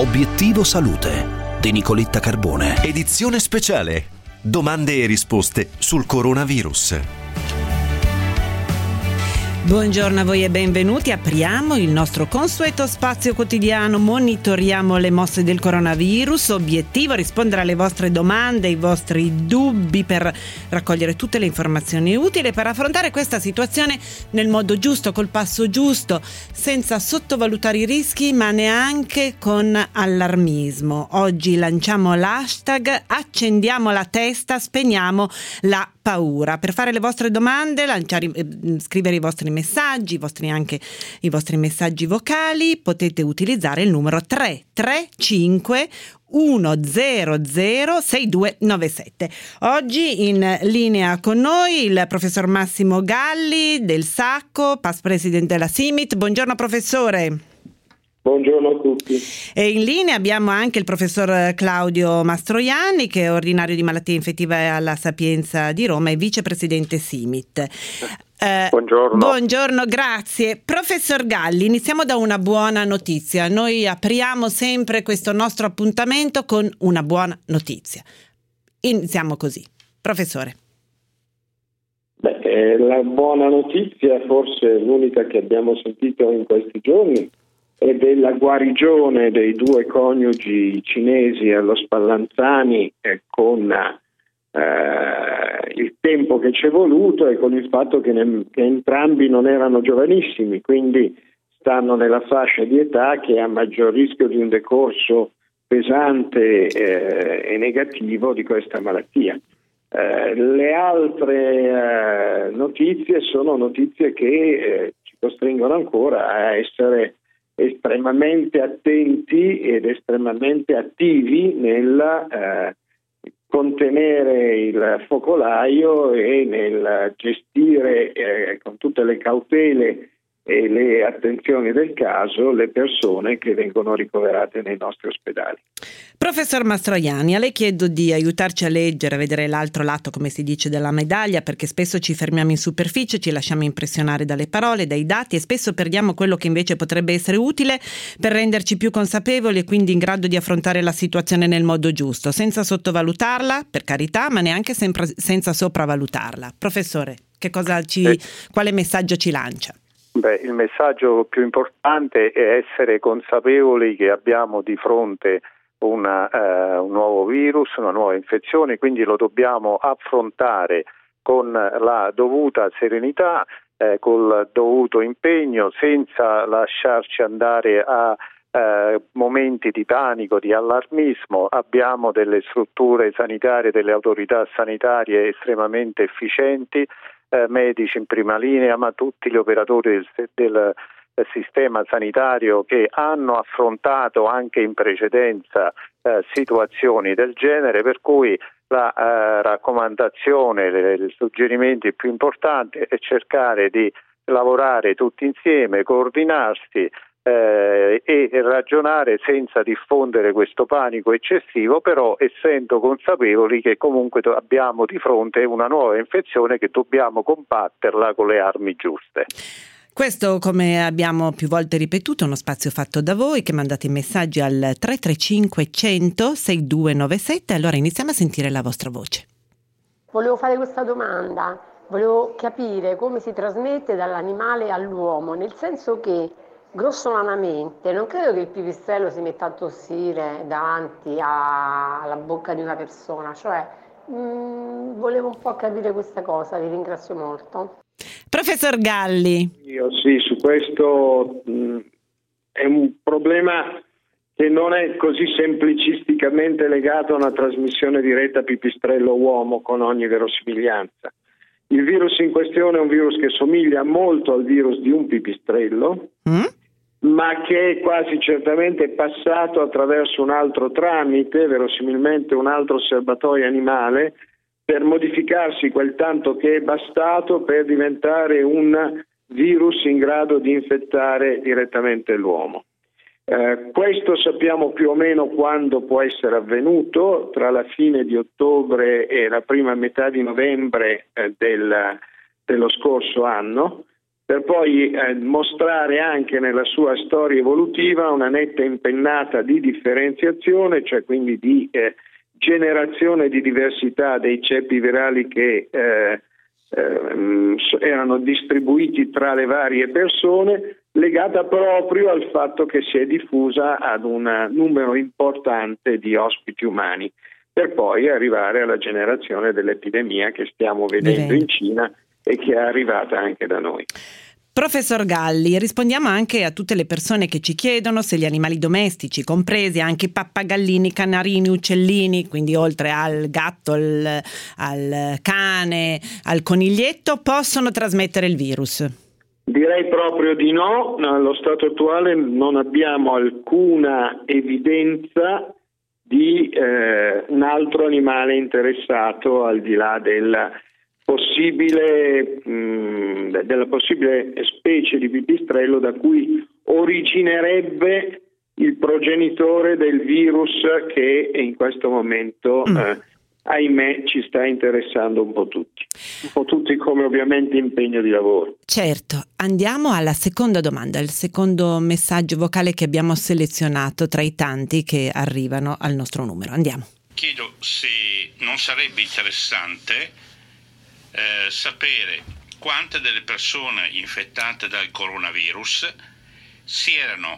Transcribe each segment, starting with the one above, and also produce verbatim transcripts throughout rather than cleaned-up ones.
Obiettivo Salute di Nicoletta Carbone. Edizione speciale. Domande e risposte sul coronavirus. Buongiorno a voi e benvenuti. Apriamo il nostro consueto spazio quotidiano. Monitoriamo le mosse del coronavirus. Obiettivo: rispondere alle vostre domande, ai vostri dubbi, per raccogliere tutte le informazioni utili per affrontare questa situazione nel modo giusto, col passo giusto, senza sottovalutare i rischi, ma neanche con allarmismo. Oggi lanciamo l'hashtag accendiamo la testa, spegniamo la paura. Per fare le vostre domande, lanciare, eh, scrivere i vostri messaggi, i vostri anche i vostri messaggi vocali, potete utilizzare il numero tre tre cinque uno zero zero sei due nove sette. Oggi in linea con noi il professor Massimo Galli del Sacco, past president della Simit. Buongiorno professore. Buongiorno a tutti. E in linea abbiamo anche il professor Claudio Mastroianni, che è ordinario di malattie infettive alla Sapienza di Roma e vicepresidente Simit. Eh, buongiorno. Buongiorno, grazie. Professor Galli, iniziamo da una buona notizia. Noi apriamo sempre questo nostro appuntamento con una buona notizia. Iniziamo così. Professore. Beh, eh, la buona notizia, forse l'unica che abbiamo sentito in questi giorni, è della guarigione dei due coniugi cinesi allo Spallanzani, eh, con eh, il tempo che ci è voluto e con il fatto che, ne, che entrambi non erano giovanissimi, quindi stanno nella fascia di età che ha maggior rischio di un decorso pesante eh, e negativo di questa malattia. Eh, le altre eh, notizie sono notizie che eh, ci costringono ancora a essere estremamente attenti ed estremamente attivi nel eh, contenere il focolaio e nel gestire eh, con tutte le cautele e le attenzioni del caso le persone che vengono ricoverate nei nostri ospedali. Professor Mastroianni, a lei chiedo di aiutarci a leggere, a vedere l'altro lato, come si dice, della medaglia, perché spesso ci fermiamo in superficie, ci lasciamo impressionare dalle parole, dai dati e spesso perdiamo quello che invece potrebbe essere utile per renderci più consapevoli e quindi in grado di affrontare la situazione nel modo giusto, senza sottovalutarla, per carità, ma neanche sempre senza sopravvalutarla. Professore, che cosa ci, eh. quale messaggio ci lancia? Beh, il messaggio più importante è essere consapevoli che abbiamo di fronte una, eh, un nuovo virus, una nuova infezione, quindi lo dobbiamo affrontare con la dovuta serenità, eh, col dovuto impegno, senza lasciarci andare a eh, momenti di panico, di allarmismo. Abbiamo delle strutture sanitarie, delle autorità sanitarie estremamente efficienti, eh, medici in prima linea, ma tutti gli operatori del, del sistema sanitario che hanno affrontato anche in precedenza eh, situazioni del genere, per cui la eh, raccomandazione, il suggerimento più importante è cercare di lavorare tutti insieme, coordinarsi eh, e ragionare senza diffondere questo panico eccessivo, però essendo consapevoli che comunque abbiamo di fronte una nuova infezione che dobbiamo combatterla con le armi giuste. Questo, come abbiamo più volte ripetuto, è uno spazio fatto da voi che mandate i messaggi al tre tre cinque cento sei due nove sette. Allora iniziamo a sentire la vostra voce. Volevo fare questa domanda, volevo capire come si trasmette dall'animale all'uomo, nel senso che grossolanamente non credo che il pipistrello si metta a tossire davanti a, alla bocca di una persona, cioè mh, volevo un po' capire questa cosa, vi ringrazio molto. Professor Galli. Io sì, su questo mh, è un problema che non è così semplicisticamente legato a una trasmissione diretta pipistrello-uomo con ogni verosimiglianza. Il virus in questione è un virus che somiglia molto al virus di un pipistrello, mm? ma che è quasi certamente passato attraverso un altro tramite, verosimilmente un altro serbatoio animale, per modificarsi quel tanto che è bastato per diventare un virus in grado di infettare direttamente l'uomo. Eh, questo sappiamo più o meno quando può essere avvenuto, tra la fine di ottobre e la prima metà di novembre eh, del, dello scorso anno, per poi eh, mostrare anche nella sua storia evolutiva una netta impennata di differenziazione, cioè quindi di eh, generazione di diversità dei ceppi virali che eh, eh, erano distribuiti tra le varie persone, legata proprio al fatto che si è diffusa ad un numero importante di ospiti umani, per poi arrivare alla generazione dell'epidemia che stiamo vedendo in Cina e che è arrivata anche da noi. Professor Galli, rispondiamo anche a tutte le persone che ci chiedono se gli animali domestici, compresi anche pappagallini, canarini, uccellini, quindi oltre al gatto, al, al cane, al coniglietto, possono trasmettere il virus. Direi proprio di no. Allo stato attuale non abbiamo alcuna evidenza di eh, un altro animale interessato al di là del possibile mh, della possibile specie di pipistrello da cui originerebbe il progenitore del virus che in questo momento mm. eh, ahimè ci sta interessando un po' tutti, un po' tutti come ovviamente impegno di lavoro. Certo, andiamo alla seconda domanda, il secondo messaggio vocale che abbiamo selezionato tra i tanti che arrivano al nostro numero. Andiamo. Chiedo se non sarebbe interessante Eh, sapere quante delle persone infettate dal coronavirus si erano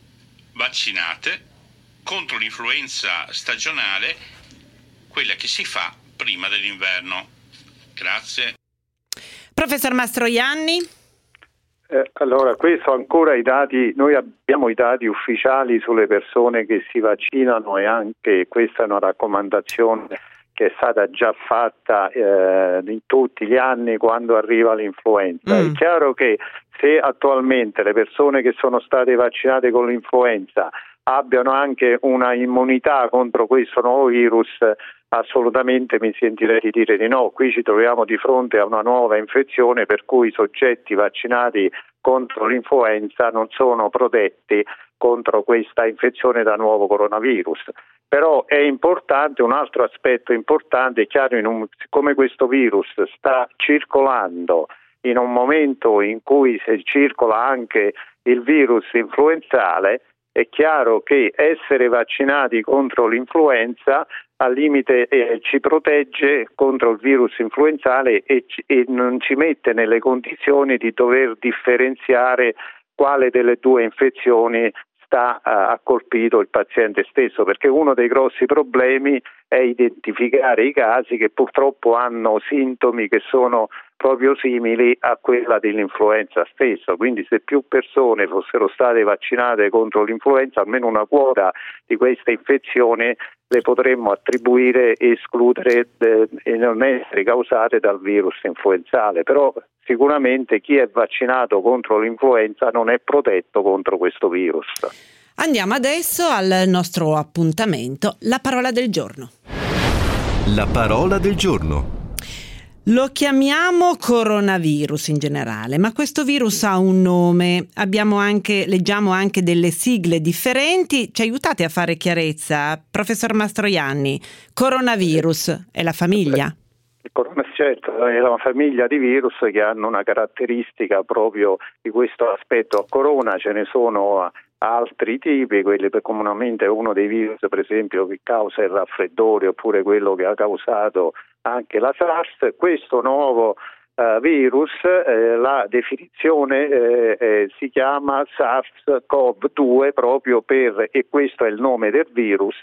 vaccinate contro l'influenza stagionale, quella che si fa prima dell'inverno. Grazie. Professor Mastroianni? Eh, allora, questo ancora i dati, noi abbiamo i dati ufficiali sulle persone che si vaccinano e anche questa è una raccomandazione che è stata già fatta eh, in tutti gli anni quando arriva l'influenza. Mm. È chiaro che se attualmente le persone che sono state vaccinate con l'influenza abbiano anche una immunità contro questo nuovo virus, assolutamente mi sentirei di dire di no. Qui ci troviamo di fronte a una nuova infezione per cui i soggetti vaccinati contro l'influenza non sono protetti contro questa infezione da nuovo coronavirus. Però è importante, un altro aspetto importante, è chiaro, in un, siccome questo virus sta circolando in un momento in cui si circola anche il virus influenzale, è chiaro che essere vaccinati contro l'influenza al limite eh, ci protegge contro il virus influenzale e, ci, e non ci mette nelle condizioni di dover differenziare quale delle due infezioni sta ha colpito il paziente stesso, perché uno dei grossi problemi è identificare i casi che purtroppo hanno sintomi che sono proprio simili a quella dell'influenza stessa. Quindi se più persone fossero state vaccinate contro l'influenza, almeno una quota di questa infezione le potremmo attribuire e escludere eh, e non essere causate dal virus influenzale. Però sicuramente chi è vaccinato contro l'influenza non è protetto contro questo virus. Andiamo adesso al nostro appuntamento, la parola del giorno. La parola del giorno. Lo chiamiamo coronavirus in generale, ma questo virus ha un nome, abbiamo anche, leggiamo anche delle sigle differenti. Ci aiutate a fare chiarezza, professor Mastroianni? Coronavirus è la famiglia? Il corona, certo, è una famiglia di virus che hanno una caratteristica proprio di questo aspetto. A corona ce ne sono altri tipi, quelli per comunemente uno dei virus per esempio che causa il raffreddore oppure quello che ha causato anche la SARS. Questo nuovo uh, virus, eh, la definizione eh, eh, si chiama SARS-CoV due proprio per, e questo è il nome del virus,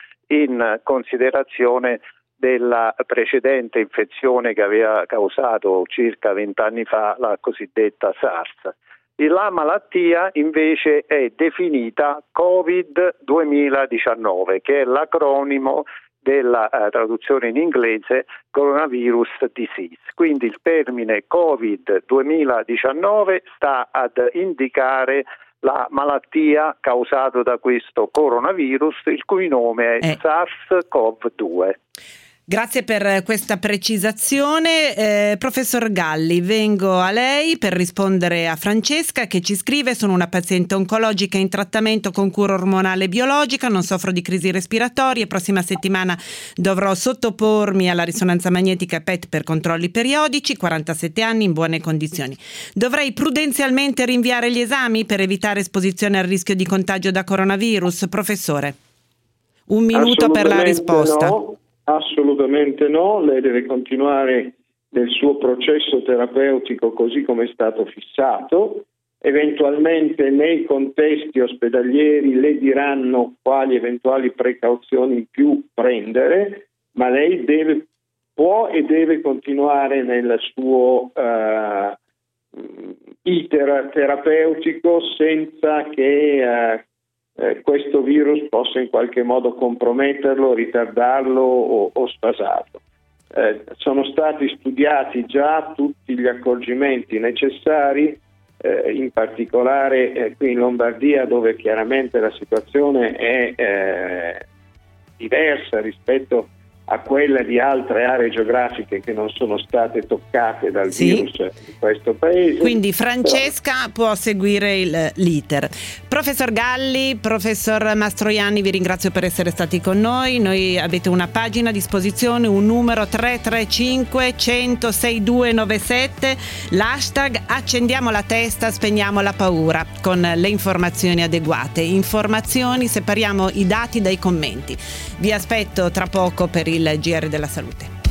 in considerazione della precedente infezione che aveva causato circa vent'anni fa la cosiddetta SARS. La malattia invece è definita covid duemiladiciannove, che è l'acronimo della uh, traduzione in inglese Coronavirus Disease. Quindi il termine covid duemiladiciannove sta ad indicare la malattia causata da questo coronavirus, il cui nome è eh. SARS-CoV due. Grazie per questa precisazione. Eh, professor Galli, vengo a lei per rispondere a Francesca che ci scrive: sono una paziente oncologica in trattamento con cura ormonale biologica, non soffro di crisi respiratorie, prossima settimana dovrò sottopormi alla risonanza magnetica P E T per controlli periodici, quarantasette anni, in buone condizioni. Dovrei prudenzialmente rinviare gli esami per evitare esposizione al rischio di contagio da coronavirus? Professore, un minuto per la risposta. No. Assolutamente no, lei deve continuare nel suo processo terapeutico così come è stato fissato. Eventualmente nei contesti ospedalieri le diranno quali eventuali precauzioni in più prendere, ma lei deve, può e deve continuare nel suo uh, iter terapeutico senza che uh, Eh, questo virus possa in qualche modo comprometterlo, ritardarlo o, o sfasarlo. Eh, sono stati studiati già tutti gli accorgimenti necessari, eh, in particolare eh, qui in Lombardia, dove chiaramente la situazione è eh, diversa rispetto a quella di altre aree geografiche che non sono state toccate dal sì. virus di questo paese. Quindi Francesca Però... può seguire il, l'iter. Professor Galli, professor Mastroianni, vi ringrazio per essere stati con noi. Noi avete una pagina a disposizione, un numero tre tre cinque cento sesantadue novantasette, l'hashtag accendiamo la testa, spegniamo la paura, con le informazioni adeguate. Informazioni, separiamo i dati dai commenti. Vi aspetto tra poco per il G R della Salute.